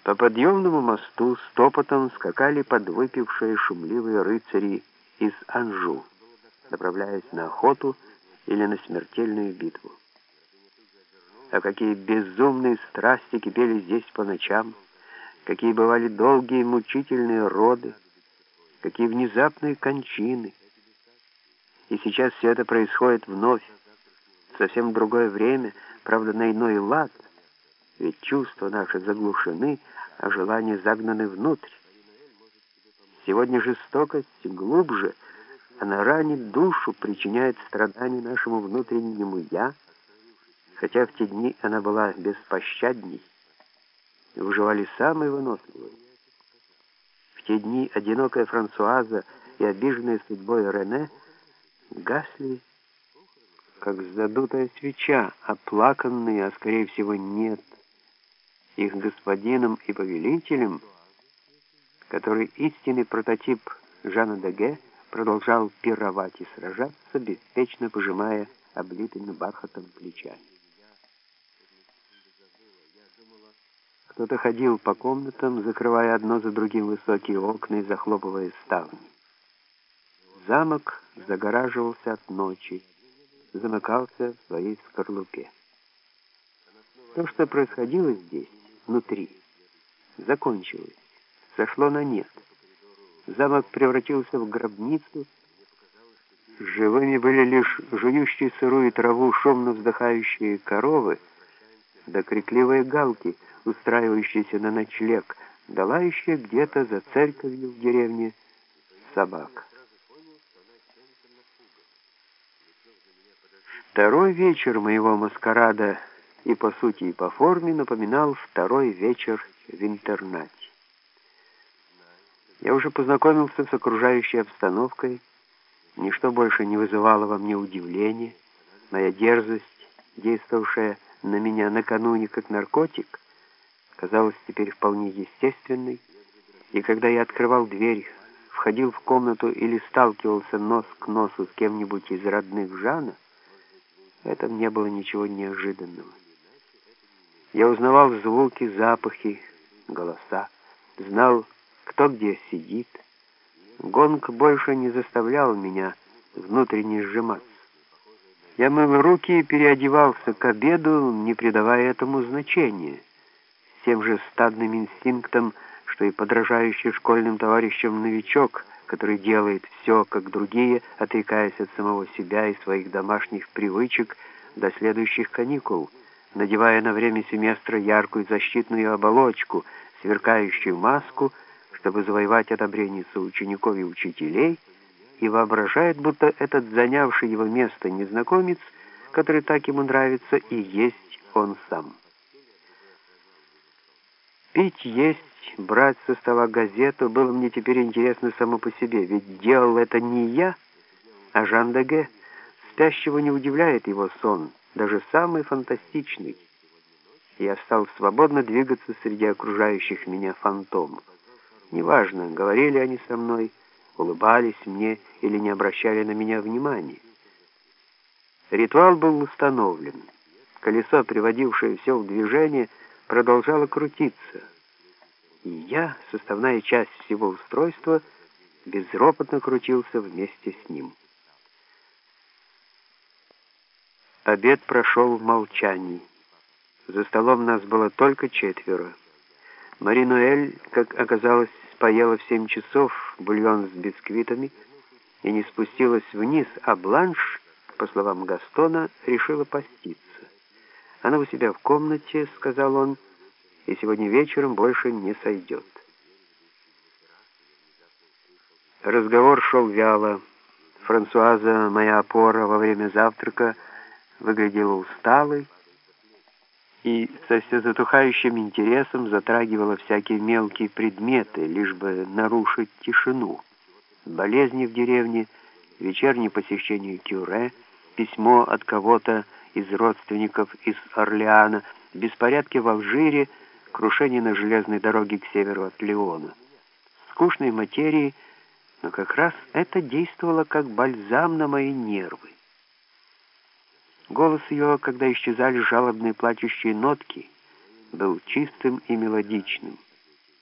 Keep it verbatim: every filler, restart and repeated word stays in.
По подъемному мосту стопотом скакали подвыпившие шумливые рыцари из Анжу, направляясь на охоту или на смертельную битву. А какие безумные страсти кипели здесь по ночам, какие бывали долгие мучительные роды, какие внезапные кончины. И сейчас все это происходит вновь, в совсем другое время, правда, на иной лад, ведь чувства наши заглушены, а желания загнаны внутрь. Сегодня жестокость глубже, она ранит душу, причиняет страдания нашему внутреннему «я», хотя в те дни она была беспощадней, и выживали самые выносливые. В те дни одинокая Франсуаза и обиженная судьбой Рене гасли, как задутая свеча, оплаканные, а скорее всего нет, их господином и повелителем, который истинный прототип Жана Деге, продолжал пировать и сражаться, беспечно пожимая облитыми бархатом плечами. Кто-то ходил по комнатам, закрывая одно за другим высокие окна и захлопывая ставни. Замок загораживался от ночи, замыкался в своей скорлупе. То, что происходило здесь, внутри, закончилось, сошло на нет. Замок превратился в гробницу. Живыми были лишь жующие сырую траву шумно вздыхающие коровы, да крикливые галки, устраивающиеся на ночлег, да лающие где-то за церковью в деревне собак. Второй вечер моего маскарада и по сути, и по форме напоминал второй вечер в интернате. Я уже познакомился с окружающей обстановкой, ничто больше не вызывало во мне удивления, моя дерзость, действовавшая на меня накануне как наркотик, казалась теперь вполне естественной, и когда я открывал дверь, входил в комнату или сталкивался нос к носу с кем-нибудь из родных Жана, в этом не было ничего неожиданного. Я узнавал звуки, запахи, голоса, знал, кто где сидит. Гонг больше не заставлял меня внутренне сжиматься. Я мыл руки и переодевался к обеду, не придавая этому значения, с тем же стадным инстинктом, что и подражающий школьным товарищам новичок, который делает все, как другие, отрекаясь от самого себя и своих домашних привычек до следующих каникул, надевая на время семестра яркую защитную оболочку, сверкающую маску, чтобы завоевать одобрение соучеников и учителей, и воображает, будто этот занявший его место незнакомец, который так ему нравится, и есть он сам. Пить, есть, брать со стола газету было мне теперь интересно само по себе, ведь делал это не я, а Жан Деге. Спящего не удивляет его сон, даже самый фантастичный. Я стал свободно двигаться среди окружающих меня фантомов. Неважно, говорили они со мной, улыбались мне или не обращали на меня внимания. Ритуал был установлен. Колесо, приводившее все в движение, продолжало крутиться. И я, составная часть всего устройства, безропотно крутился вместе с ним. Обед прошел в молчании. За столом нас было только четверо. Мари-Ноэль, как оказалось, поела в семь часов бульон с бисквитами и не спустилась вниз, а Бланш, по словам Гастона, решила поститься. «Она у себя в комнате», — сказал он, — «и сегодня вечером больше не сойдет». Разговор шел вяло. Франсуаза, моя опора во время завтрака, выглядела усталой и со все затухающим интересом затрагивала всякие мелкие предметы, лишь бы нарушить тишину. Болезни в деревне, вечернее посещение кюре, письмо от кого-то из родственников из Орлеана, беспорядки в Алжире, крушение на железной дороге к северу от Лиона. Скучной материи, но как раз это действовало как бальзам на мои нервы. Голос ее, когда исчезали жалобные плачущие нотки, был чистым и мелодичным.